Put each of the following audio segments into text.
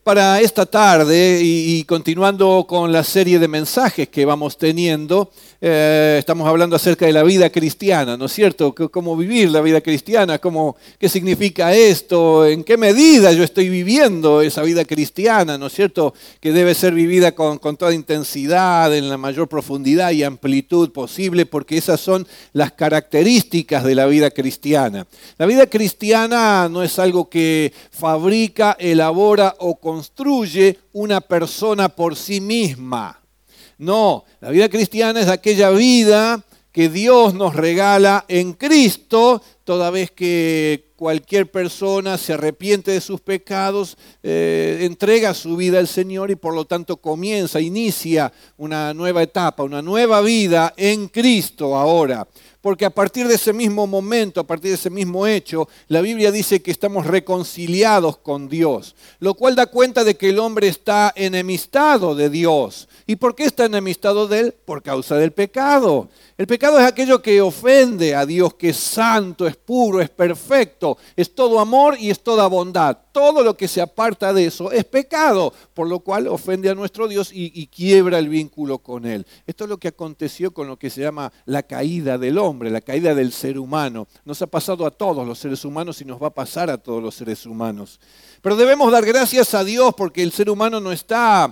para esta tarde y continuando con la serie de mensajes que vamos teniendo, estamos hablando acerca de la vida cristiana, ¿no es cierto? ¿Cómo vivir la vida cristiana? ¿Qué significa esto? ¿En qué medida yo estoy viviendo esa vida cristiana? ¿No es cierto? Que debe ser vivida con toda intensidad, en la mayor profundidad y amplitud posible, porque esas son las características de la vida cristiana. La vida cristiana no es algo que fabrica, elabora o construye una persona por sí misma. No, la vida cristiana es aquella vida que Dios nos regala en Cristo, toda vez que cualquier persona se arrepiente de sus pecados, entrega su vida al Señor y por lo tanto inicia una nueva etapa, una nueva vida en Cristo ahora. Porque a partir de ese mismo momento, a partir de ese mismo hecho, la Biblia dice que estamos reconciliados con Dios, lo cual da cuenta de que el hombre está enemistado de Dios. ¿Y por qué está enemistado de Él? Por causa del pecado. El pecado es aquello que ofende a Dios, que es santo, es puro, es perfecto, es todo amor y es toda bondad. Todo lo que se aparta de eso es pecado, por lo cual ofende a nuestro Dios y quiebra el vínculo con Él. Esto es lo que aconteció con lo que se llama la caída del hombre, la caída del ser humano. Nos ha pasado a todos los seres humanos y nos va a pasar a todos los seres humanos. Pero debemos dar gracias a Dios porque el ser humano no está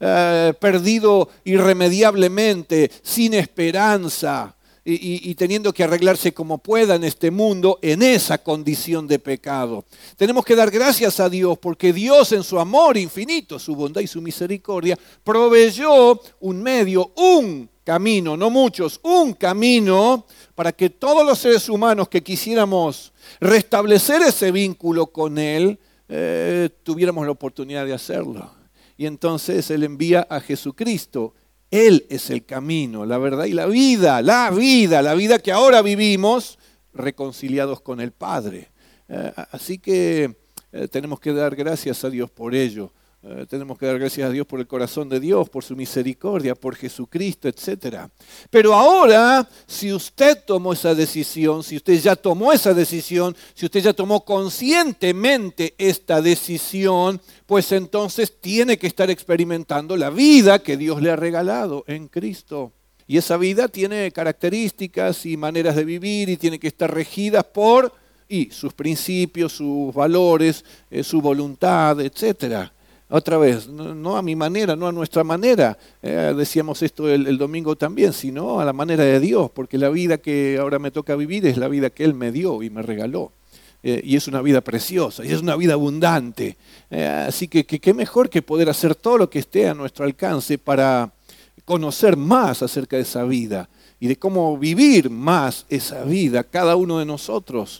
perdido irremediablemente, sin esperanza y teniendo que arreglarse como pueda en este mundo, en esa condición de pecado. Tenemos que dar gracias a Dios porque Dios en su amor infinito, su bondad y su misericordia, proveyó un medio, un camino, no muchos, un camino para que todos los seres humanos que quisiéramos restablecer ese vínculo con Él, tuviéramos la oportunidad de hacerlo. Y entonces Él envía a Jesucristo. Él es el camino, la verdad y la vida que ahora vivimos reconciliados con el Padre. Así que tenemos que dar gracias a Dios por ello. Tenemos que dar gracias a Dios por el corazón de Dios, por su misericordia, por Jesucristo, etc. Pero ahora, si usted tomó esa decisión, si usted ya tomó esa decisión, si usted ya tomó conscientemente esta decisión, pues entonces tiene que estar experimentando la vida que Dios le ha regalado en Cristo. Y esa vida tiene características y maneras de vivir y tiene que estar regida por sus principios, sus valores, su voluntad, etc. Otra vez, no a mi manera, no a nuestra manera, decíamos esto el domingo también, sino a la manera de Dios, porque la vida que ahora me toca vivir es la vida que Él me dio y me regaló. Y es una vida preciosa, y es una vida abundante. Así que qué mejor que poder hacer todo lo que esté a nuestro alcance para conocer más acerca de esa vida y de cómo vivir más esa vida, cada uno de nosotros.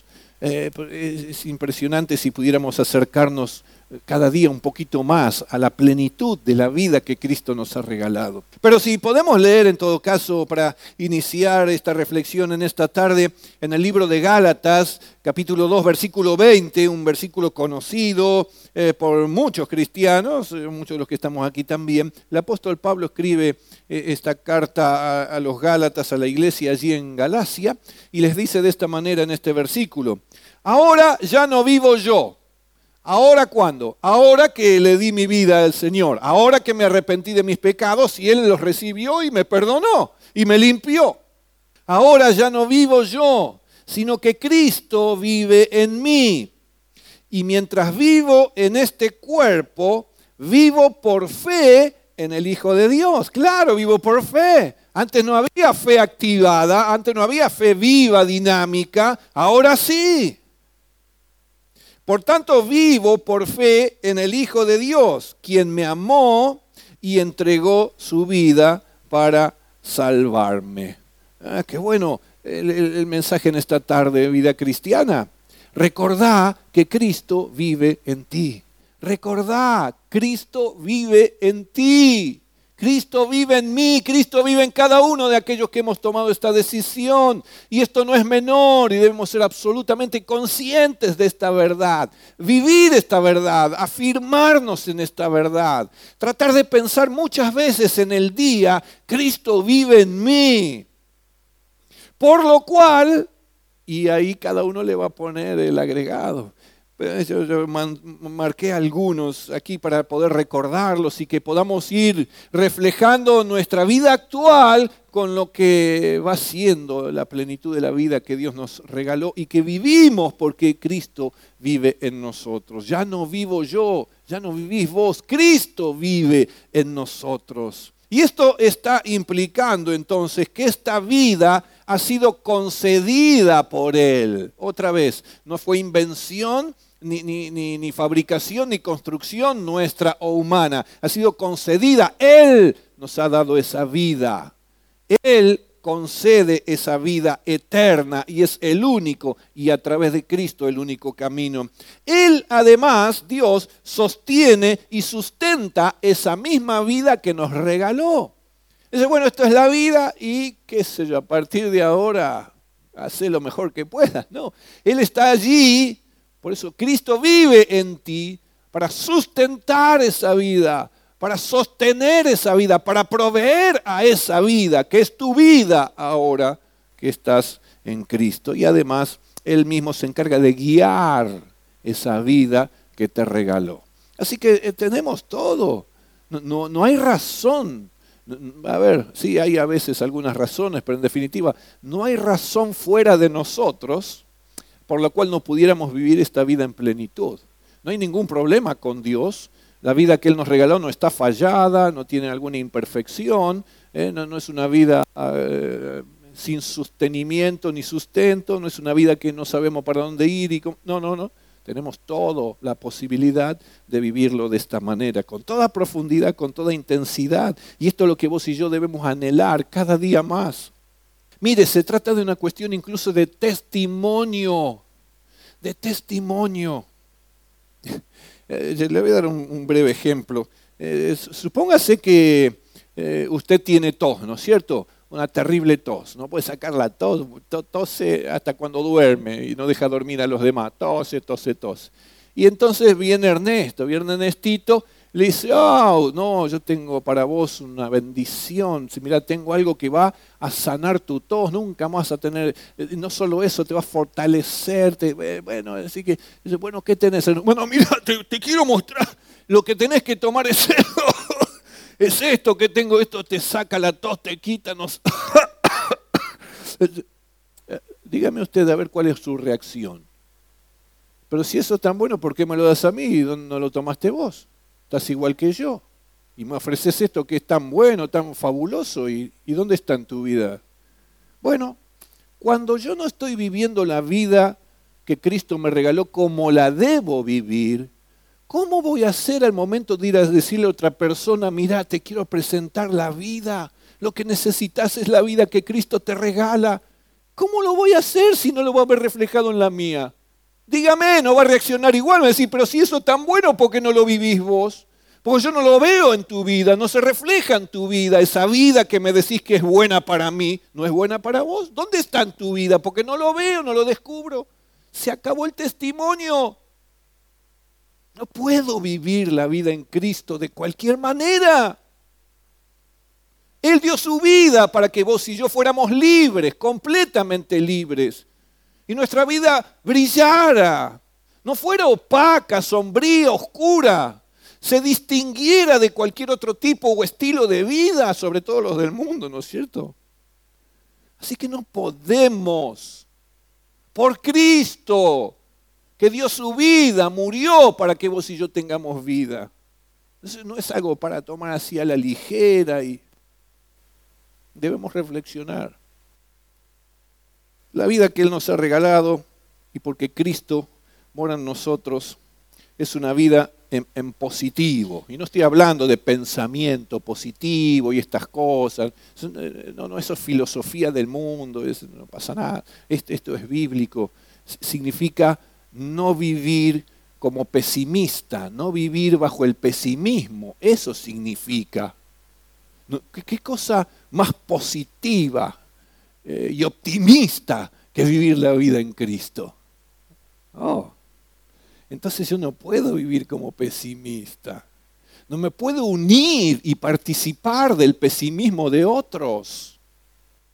Es impresionante si pudiéramos acercarnos cada día un poquito más a la plenitud de la vida que Cristo nos ha regalado. Pero si podemos leer en todo caso para iniciar esta reflexión en esta tarde en el libro de Gálatas, capítulo 2, versículo 20, un versículo conocido por muchos cristianos, muchos de los que estamos aquí también. El apóstol Pablo escribe esta carta a los Gálatas, a la iglesia allí en Galacia, y les dice de esta manera en este versículo: ahora ya no vivo yo. ¿Ahora cuándo? Ahora que le di mi vida al Señor, ahora que me arrepentí de mis pecados y Él los recibió y me perdonó y me limpió. Ahora ya no vivo yo, sino que Cristo vive en mí. Y mientras vivo en este cuerpo, vivo por fe en el Hijo de Dios. Claro, vivo por fe. Antes no había fe activada, antes no había fe viva, dinámica, ahora sí. Por tanto, vivo por fe en el Hijo de Dios, quien me amó y entregó su vida para salvarme. Qué bueno el mensaje en esta tarde, vida cristiana. Recordá que Cristo vive en ti. Recordá, Cristo vive en ti. Cristo vive en mí, Cristo vive en cada uno de aquellos que hemos tomado esta decisión. Y esto no es menor y debemos ser absolutamente conscientes de esta verdad. Vivir esta verdad, afirmarnos en esta verdad. Tratar de pensar muchas veces en el día, Cristo vive en mí. Por lo cual, y ahí cada uno le va a poner el agregado. Yo marqué algunos aquí para poder recordarlos y que podamos ir reflejando nuestra vida actual con lo que va siendo la plenitud de la vida que Dios nos regaló y que vivimos porque Cristo vive en nosotros. Ya no vivo yo, ya no vivís vos, Cristo vive en nosotros. Y esto está implicando entonces que esta vida ha sido concedida por Él. Otra vez, no fue invención, ni fabricación, ni construcción nuestra o humana. Ha sido concedida. Él nos ha dado esa vida. Él concede esa vida eterna y es el único, y a través de Cristo el único camino. Él además, Dios, sostiene y sustenta esa misma vida que nos regaló. Dice, bueno, esto es la vida y qué sé yo, a partir de ahora, haz lo mejor que puedas. No, Él está allí. Por eso Cristo vive en ti para sustentar esa vida, para sostener esa vida, para proveer a esa vida, que es tu vida ahora que estás en Cristo. Y además, Él mismo se encarga de guiar esa vida que te regaló. Así que tenemos todo. No hay razón. A ver, sí hay a veces algunas razones, pero en definitiva, no hay razón fuera de nosotros por la cual no pudiéramos vivir esta vida en plenitud. No hay ningún problema con Dios. La vida que Él nos regaló no está fallada, no tiene alguna imperfección, no es una vida sin sostenimiento ni sustento, no es una vida que no sabemos para dónde ir. No. Tenemos toda la posibilidad de vivirlo de esta manera, con toda profundidad, con toda intensidad. Y esto es lo que vos y yo debemos anhelar cada día más. Mire, se trata de una cuestión incluso de testimonio. De testimonio. Le voy a dar un breve ejemplo. Supóngase que usted tiene tos, ¿no es cierto? Una terrible tos. No puede sacar la tos. Tose hasta cuando duerme y no deja dormir a los demás. Tose. Y entonces viene Ernestito. Le dice, no, yo tengo para vos una bendición. Si mira, tengo algo que va a sanar tu tos, nunca más vas a tener, no solo eso, te va a fortalecer. Bueno, así que, dice, bueno, ¿qué tenés? Bueno, mira, te quiero mostrar, lo que tenés que tomar es esto. Es esto que tengo, esto te saca la tos, te quita. Dígame usted a ver cuál es su reacción. Pero si eso es tan bueno, ¿por qué me lo das a mí y no lo tomaste vos? Estás igual que yo y me ofreces esto que es tan bueno, tan fabuloso. ¿Y dónde está en tu vida? Bueno, cuando yo no estoy viviendo la vida que Cristo me regaló como la debo vivir, ¿cómo voy a hacer al momento de ir a decirle a otra persona, mira, te quiero presentar la vida, lo que necesitas es la vida que Cristo te regala? ¿Cómo lo voy a hacer si no lo voy a ver reflejado en la mía? Dígame, no va a reaccionar igual, va a decir, pero si eso es tan bueno, ¿por qué no lo vivís vos? Porque yo no lo veo en tu vida, no se refleja en tu vida. Esa vida que me decís que es buena para mí, ¿no es buena para vos? ¿Dónde está en tu vida? Porque no lo veo, no lo descubro. Se acabó el testimonio. No puedo vivir la vida en Cristo de cualquier manera. Él dio su vida para que vos y yo fuéramos libres, completamente libres. Y nuestra vida brillara, no fuera opaca, sombría, oscura, se distinguiera de cualquier otro tipo o estilo de vida, sobre todo los del mundo, ¿no es cierto? Así que no podemos, por Cristo, que dio su vida, murió para que vos y yo tengamos vida. Eso no es algo para tomar así a la ligera y debemos reflexionar. La vida que Él nos ha regalado y porque Cristo mora en nosotros es una vida en positivo. Y no estoy hablando de pensamiento positivo y estas cosas. No, eso es filosofía del mundo, no pasa nada. Esto es bíblico. Significa no vivir como pesimista, no vivir bajo el pesimismo. Eso significa. ¿Qué cosa más positiva y optimista que vivir la vida en Cristo? Entonces yo no puedo vivir como pesimista. No me puedo unir y participar del pesimismo de otros.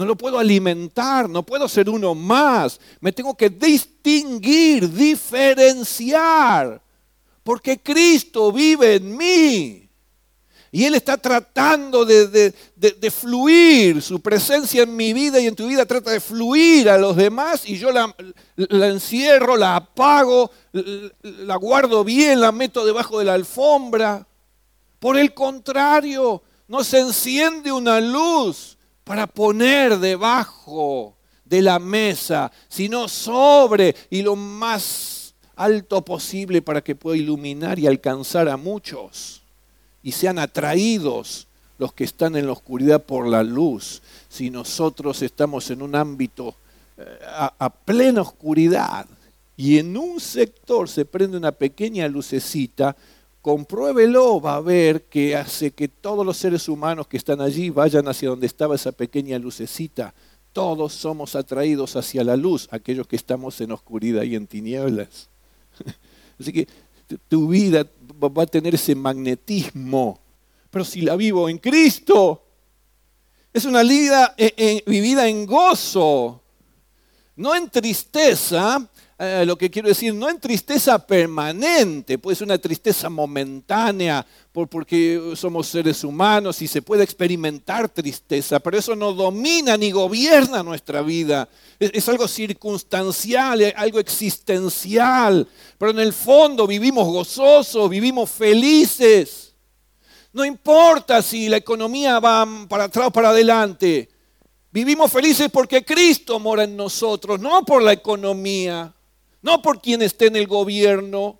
No lo puedo alimentar, no puedo ser uno más. Me tengo que distinguir, diferenciar, porque Cristo vive en mí. Y Él está tratando de fluir, su presencia en mi vida y en tu vida trata de fluir a los demás y yo la encierro, la apago, la guardo bien, la meto debajo de la alfombra. Por el contrario, no se enciende una luz para poner debajo de la mesa, sino sobre y lo más alto posible para que pueda iluminar y alcanzar a muchos. Y sean atraídos los que están en la oscuridad por la luz. Si nosotros estamos en un ámbito a plena oscuridad y en un sector se prende una pequeña lucecita, compruébelo, va a ver que hace que todos los seres humanos que están allí vayan hacia donde estaba esa pequeña lucecita. Todos somos atraídos hacia la luz, aquellos que estamos en oscuridad y en tinieblas. Así que tu vida va a tener ese magnetismo. Pero si la vivo en Cristo, es una vida vivida en gozo, no en tristeza. Lo que quiero decir, no en tristeza permanente, puede ser una tristeza momentánea porque somos seres humanos y se puede experimentar tristeza, pero eso no domina ni gobierna nuestra vida. Es algo circunstancial, algo existencial, pero en el fondo vivimos gozosos, vivimos felices. No importa si la economía va para atrás o para adelante, vivimos felices porque Cristo mora en nosotros, no por la economía. No por quien esté en el gobierno,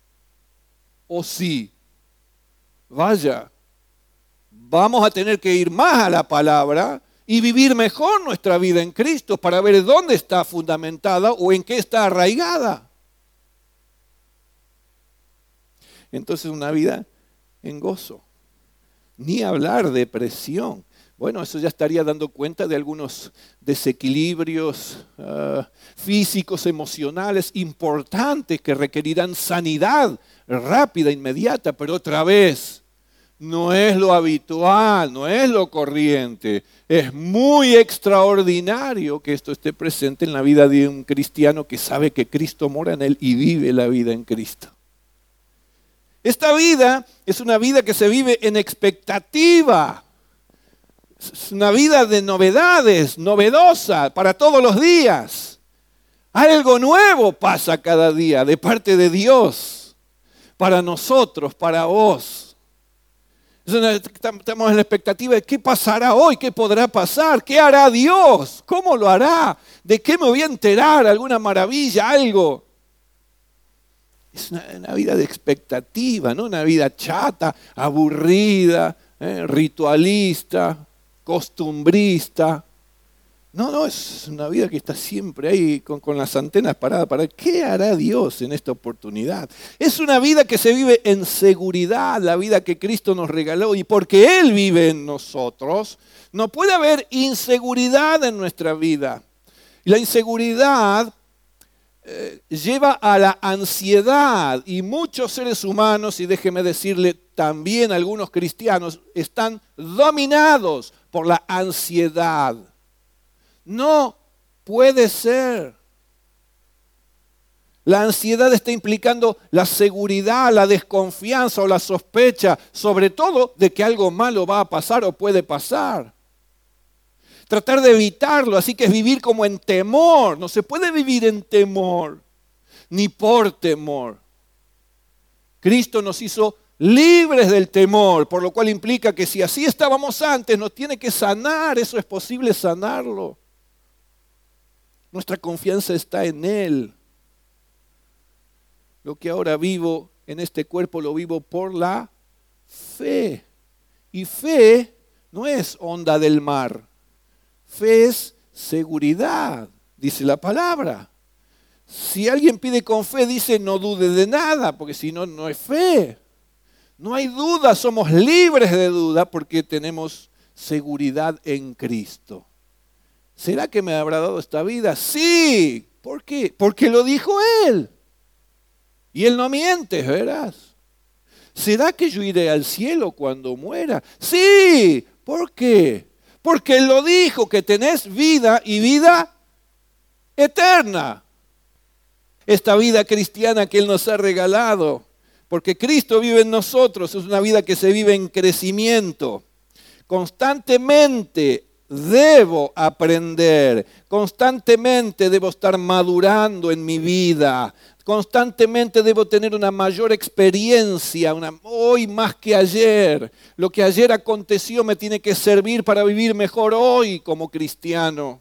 o sí. Vaya, vamos a tener que ir más a la palabra y vivir mejor nuestra vida en Cristo para ver dónde está fundamentada o en qué está arraigada. Entonces una vida en gozo. Ni hablar de depresión. Bueno, eso ya estaría dando cuenta de algunos desequilibrios físicos, emocionales importantes que requerirán sanidad rápida, inmediata, pero otra vez, no es lo habitual, no es lo corriente. Es muy extraordinario que esto esté presente en la vida de un cristiano que sabe que Cristo mora en él y vive la vida en Cristo. Esta vida es una vida que se vive en expectativa. Es una vida de novedades, novedosa para todos los días. Algo nuevo pasa cada día de parte de Dios, para nosotros, para vos. Estamos en la expectativa de qué pasará hoy, qué podrá pasar, qué hará Dios, cómo lo hará, de qué me voy a enterar, alguna maravilla, algo. Es una vida de expectativa, no una vida chata, aburrida, ritualista, costumbrista. No, es una vida que está siempre ahí con las antenas paradas para ¿qué hará Dios en esta oportunidad? Es una vida que se vive en seguridad, la vida que Cristo nos regaló, y porque Él vive en nosotros, no puede haber inseguridad en nuestra vida. Y la inseguridad lleva a la ansiedad, y muchos seres humanos, y déjeme decirle también algunos cristianos, están dominados por la ansiedad. No puede ser. La ansiedad está implicando la seguridad, la desconfianza o la sospecha, sobre todo de que algo malo va a pasar o puede pasar. Tratar de evitarlo, así que es vivir como en temor. No se puede vivir en temor, ni por temor. Cristo nos hizo libres del temor, por lo cual implica que si así estábamos antes, nos tiene que sanar. Eso es posible sanarlo. Nuestra confianza está en Él. Lo que ahora vivo en este cuerpo lo vivo por la fe. Y fe no es onda del mar. Fe es seguridad, dice la palabra. Si alguien pide con fe, dice no dude de nada, porque si no, no es fe. No hay duda, somos libres de duda porque tenemos seguridad en Cristo. ¿Será que me habrá dado esta vida? Sí. ¿Por qué? Porque lo dijo Él. Y Él no miente, verás. ¿Será que yo iré al cielo cuando muera? Sí. ¿Por qué? Porque Él lo dijo, que tenés vida y vida eterna. Esta vida cristiana que Él nos ha regalado, porque Cristo vive en nosotros, es una vida que se vive en crecimiento. Constantemente debo aprender, constantemente debo estar madurando en mi vida, constantemente debo tener una mayor experiencia, hoy más que ayer. Lo que ayer aconteció me tiene que servir para vivir mejor hoy como cristiano.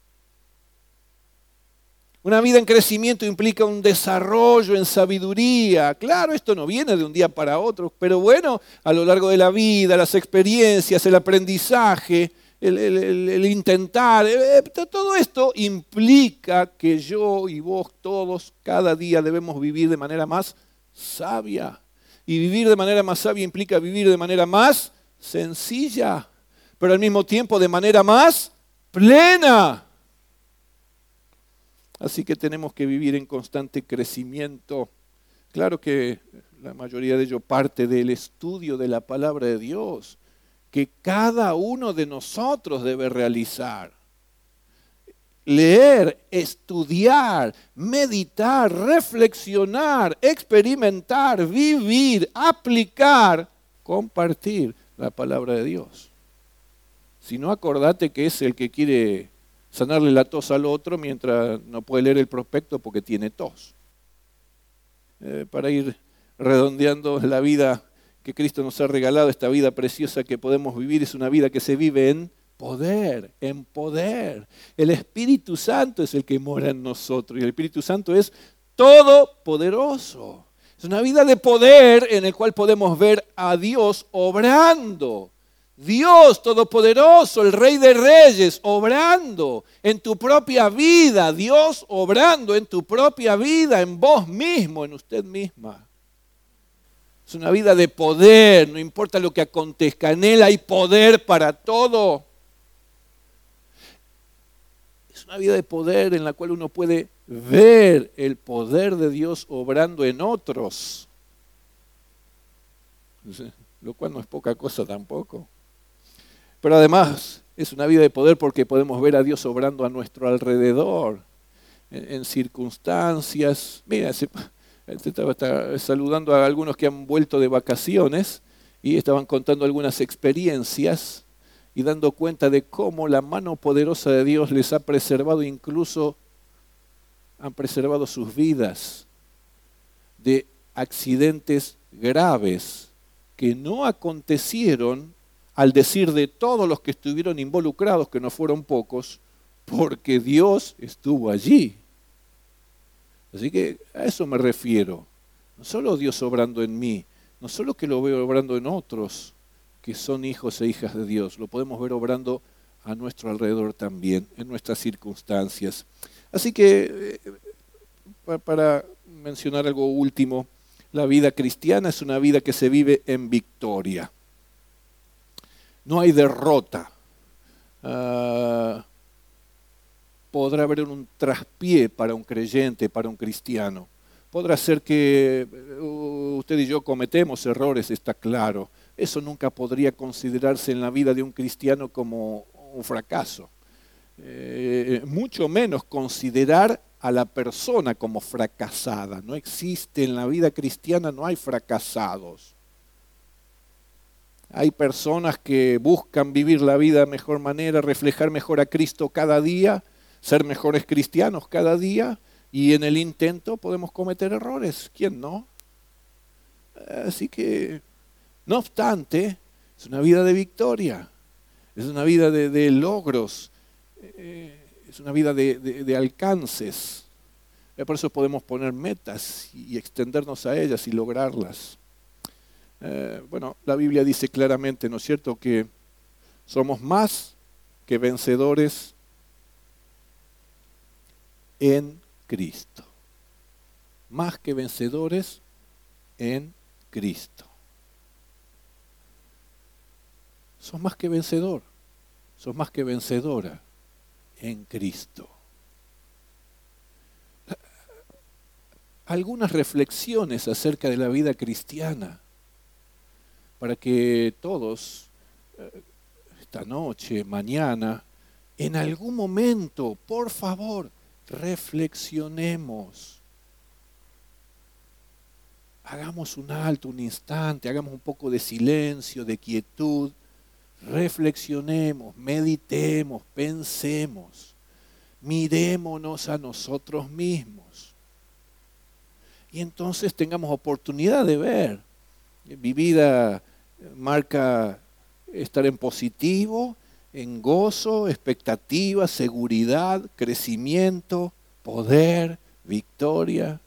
Una vida en crecimiento implica un desarrollo en sabiduría. Claro, esto no viene de un día para otro, pero bueno, a lo largo de la vida, las experiencias, el aprendizaje, el intentar, todo esto implica que yo y vos todos cada día debemos vivir de manera más sabia. Y vivir de manera más sabia implica vivir de manera más sencilla, pero al mismo tiempo de manera más plena. Así que tenemos que vivir en constante crecimiento. Claro que la mayoría de ello parte del estudio de la palabra de Dios, que cada uno de nosotros debe realizar. Leer, estudiar, meditar, reflexionar, experimentar, vivir, aplicar, compartir la palabra de Dios. Si no, acordate que es el que quiere sanarle la tos al otro mientras no puede leer el prospecto porque tiene tos. Para ir redondeando la vida que Cristo nos ha regalado, esta vida preciosa que podemos vivir, es una vida que se vive en poder, en poder. El Espíritu Santo es el que mora en nosotros y el Espíritu Santo es todopoderoso. Es una vida de poder en el cual podemos ver a Dios obrando. Dios Todopoderoso, el Rey de Reyes, obrando en tu propia vida. Dios obrando en tu propia vida, en vos mismo, en usted misma. Es una vida de poder, no importa lo que acontezca. En Él hay poder para todo. Es una vida de poder en la cual uno puede ver el poder de Dios obrando en otros. Lo cual no es poca cosa tampoco. Pero además es una vida de poder porque podemos ver a Dios obrando a nuestro alrededor, en circunstancias. Mira, estaba saludando a algunos que han vuelto de vacaciones y estaban contando algunas experiencias y dando cuenta de cómo la mano poderosa de Dios les ha preservado, incluso han preservado sus vidas de accidentes graves que no acontecieron, al decir de todos los que estuvieron involucrados, que no fueron pocos, porque Dios estuvo allí. Así que a eso me refiero. No solo Dios obrando en mí, no solo que lo veo obrando en otros que son hijos e hijas de Dios, lo podemos ver obrando a nuestro alrededor también, en nuestras circunstancias. Así que, para mencionar algo último, la vida cristiana es una vida que se vive en victoria. No hay derrota. Podrá haber un traspié para un creyente, para un cristiano. Podrá ser que usted y yo cometemos errores, está claro. Eso nunca podría considerarse en la vida de un cristiano como un fracaso. Mucho menos considerar a la persona como fracasada. No existe en la vida cristiana, no hay fracasados. Hay personas que buscan vivir la vida de mejor manera, reflejar mejor a Cristo cada día, ser mejores cristianos cada día, y en el intento podemos cometer errores. ¿Quién no? Así que, no obstante, es una vida de victoria, es una vida de logros, es una vida de alcances. Por eso podemos poner metas y extendernos a ellas y lograrlas. Bueno, la Biblia dice claramente, ¿no es cierto?, que somos más que vencedores en Cristo. Más que vencedores en Cristo. Sos más que vencedor, sos más que vencedora en Cristo. Algunas reflexiones acerca de la vida cristiana, para que todos esta noche, mañana, en algún momento, por favor, reflexionemos. Hagamos un alto, un instante, hagamos un poco de silencio, de quietud. Reflexionemos, meditemos, pensemos, mirémonos a nosotros mismos. Y entonces tengamos oportunidad de ver. Mi vida marca estar en positivo, en gozo, expectativa, seguridad, crecimiento, poder, victoria.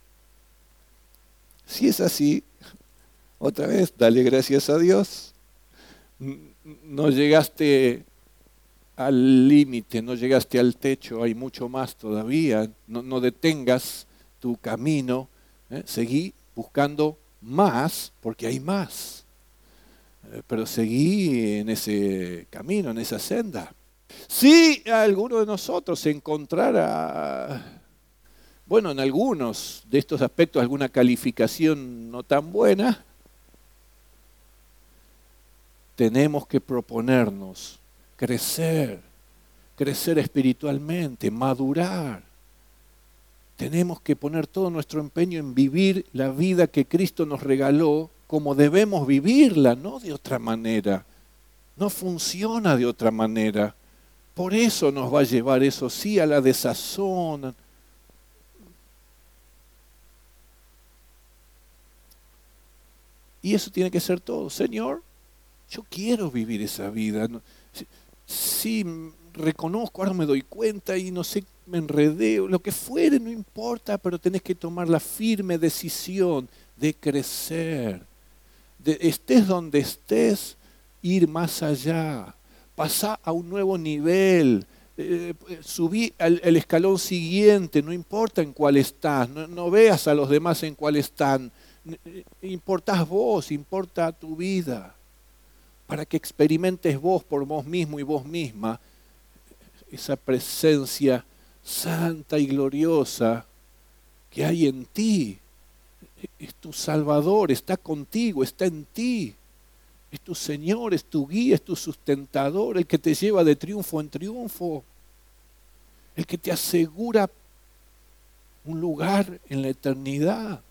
Si es así, otra vez, dale gracias a Dios. No llegaste al límite, no llegaste al techo, hay mucho más todavía. No detengas tu camino, seguí buscando más, porque hay más. Pero seguí en ese camino, en esa senda. Si alguno de nosotros se encontrara, bueno, en algunos de estos aspectos alguna calificación no tan buena, tenemos que proponernos crecer espiritualmente, madurar. Tenemos que poner todo nuestro empeño en vivir la vida que Cristo nos regaló como debemos vivirla, no de otra manera. No funciona de otra manera. Por eso nos va a llevar, eso sí, a la desazón. Y eso tiene que ser todo. Señor, yo quiero vivir esa vida. Sí, reconozco, ahora me doy cuenta y no sé, me enredé, lo que fuere, no importa, pero tenés que tomar la firme decisión de crecer. Estés donde estés, ir más allá, pasar a un nuevo nivel, subí el escalón siguiente, no importa en cuál estás, no veas a los demás en cuál están, importás vos, importa tu vida, para que experimentes vos por vos mismo y vos misma esa presencia santa y gloriosa que hay en ti. Es tu Salvador, está contigo, está en ti. Es tu Señor, es tu guía, es tu sustentador, el que te lleva de triunfo en triunfo, el que te asegura un lugar en la eternidad,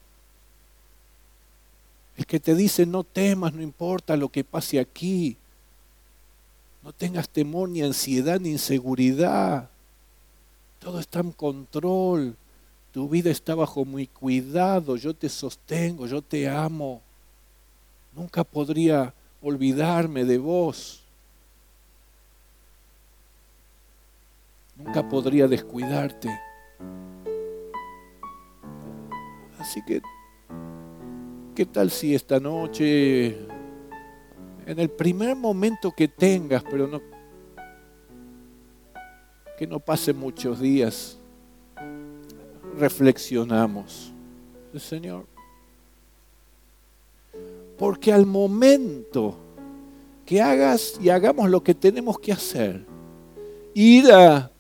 el que te dice no temas, no importa lo que pase aquí, no tengas temor, ni ansiedad, ni inseguridad, todo está en control, tu vida está bajo mi cuidado, yo te sostengo, yo te amo, nunca podría olvidarme de vos. Nunca podría descuidarte. Así que, ¿qué tal si esta noche, en el primer momento que tengas, pero no, que no pasen muchos días, reflexionamos? Señor, porque al momento que hagas y hagamos lo que tenemos que hacer, ir a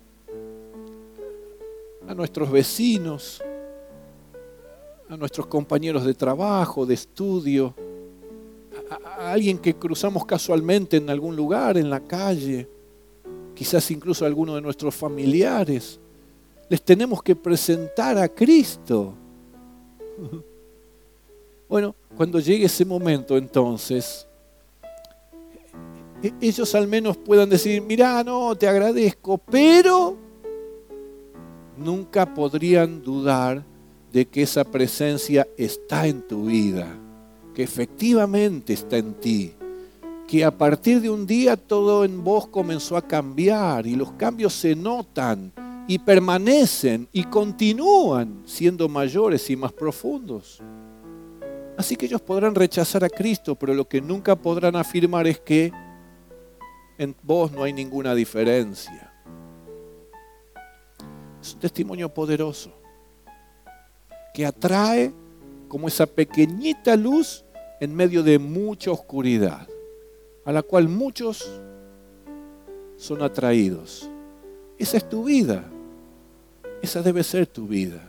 nuestros vecinos, a nuestros compañeros de trabajo, de estudio, a alguien que cruzamos casualmente en algún lugar, en la calle, quizás incluso a alguno de nuestros familiares, les tenemos que presentar a Cristo. Bueno, cuando llegue ese momento, entonces, ellos al menos puedan decir, mirá, no, te agradezco, pero nunca podrían dudar de que esa presencia está en tu vida, que efectivamente está en ti, que a partir de un día todo en vos comenzó a cambiar y los cambios se notan y permanecen y continúan siendo mayores y más profundos. Así que ellos podrán rechazar a Cristo, pero lo que nunca podrán afirmar es que en vos no hay ninguna diferencia. Es un testimonio poderoso que atrae como esa pequeñita luz en medio de mucha oscuridad, a la cual muchos son atraídos. Esa es tu vida, esa debe ser tu vida.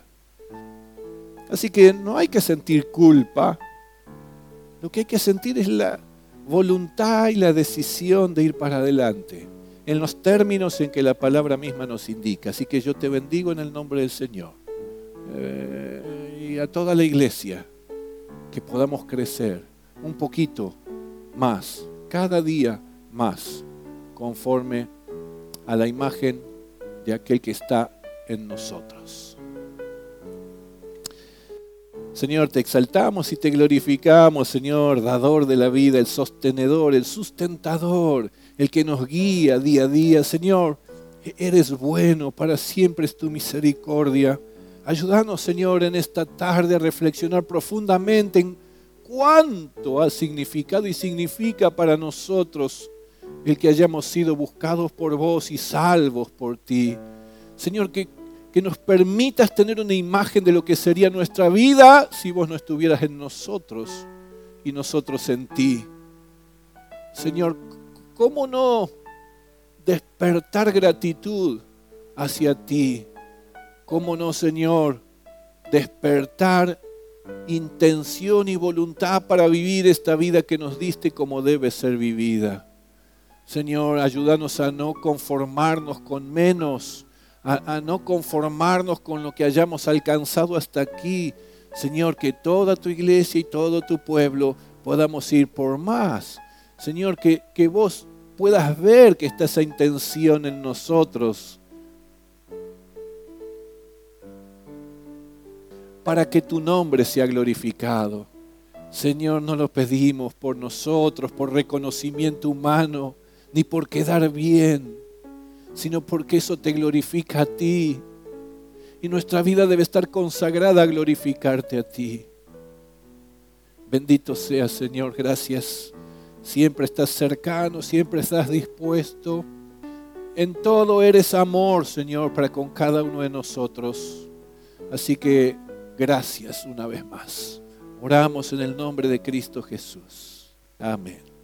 Así que no hay que sentir culpa, lo que hay que sentir es voluntad y la decisión de ir para adelante, en los términos en que la palabra misma nos indica. Así que yo te bendigo en el nombre del Señor. Y a toda la iglesia, que podamos crecer un poquito más, cada día más, conforme a la imagen de aquel que está en nosotros. Señor, te exaltamos y te glorificamos, Señor, dador de la vida, el sostenedor, el sustentador, el que nos guía día a día. Señor, eres bueno, para siempre es tu misericordia. Ayúdanos, Señor, en esta tarde a reflexionar profundamente en cuánto ha significado y significa para nosotros el que hayamos sido buscados por vos y salvos por ti. Señor, que nos permitas tener una imagen de lo que sería nuestra vida si vos no estuvieras en nosotros y nosotros en ti. Señor, ¿cómo no despertar gratitud hacia ti? ¿Cómo no, Señor, despertar intención y voluntad para vivir esta vida que nos diste como debe ser vivida? Señor, ayúdanos a no conformarnos con menos, a no conformarnos con lo que hayamos alcanzado hasta aquí. Señor, que toda tu iglesia y todo tu pueblo podamos ir por más. Señor, que vos puedas ver que está esa intención en nosotros, para que tu nombre sea glorificado. Señor, no lo pedimos por nosotros, por reconocimiento humano, ni por quedar bien, sino porque eso te glorifica a ti. Y nuestra vida debe estar consagrada a glorificarte a ti. Bendito seas, Señor, gracias. Siempre estás cercano, siempre estás dispuesto. En todo eres amor, Señor, para con cada uno de nosotros. Así que gracias una vez más. Oramos en el nombre de Cristo Jesús. Amén.